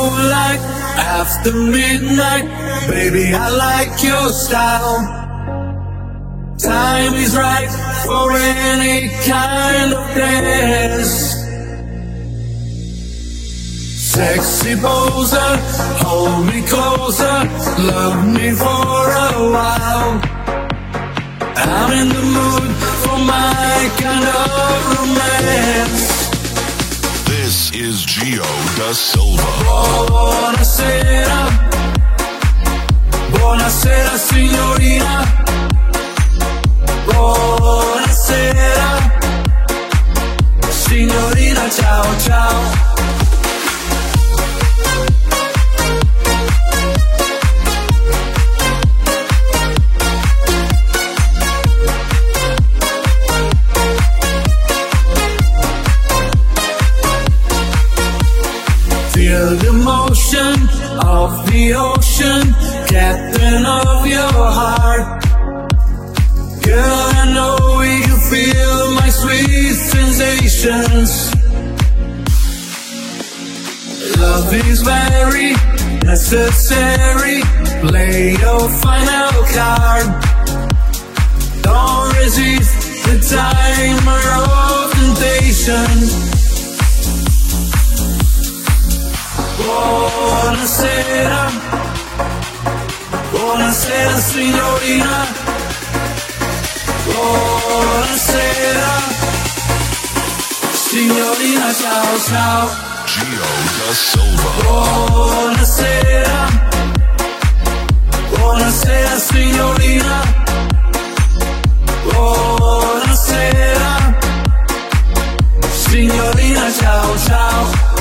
moonlight, after midnight, baby, I like your style. Time is right for any kind of dance. Sexy poser, hold me closer, love me for a while. I'm in the mood for my kind of romance. This is Gio Da Silva. Buonasera, buonasera signorina. Buonasera, signorina, ciao ciao. Feel the motion of the ocean, captain of your heart. Girl, I know you feel my sweet sensations. Love is very necessary. Play your final card. Don't resist the timer of temptation. Buonasera, buonasera signorina. Buonasera, signorina, ciao ciao. Gio Da Silva. Buonasera, buonasera signorina. Buonasera, signorina, ciao ciao.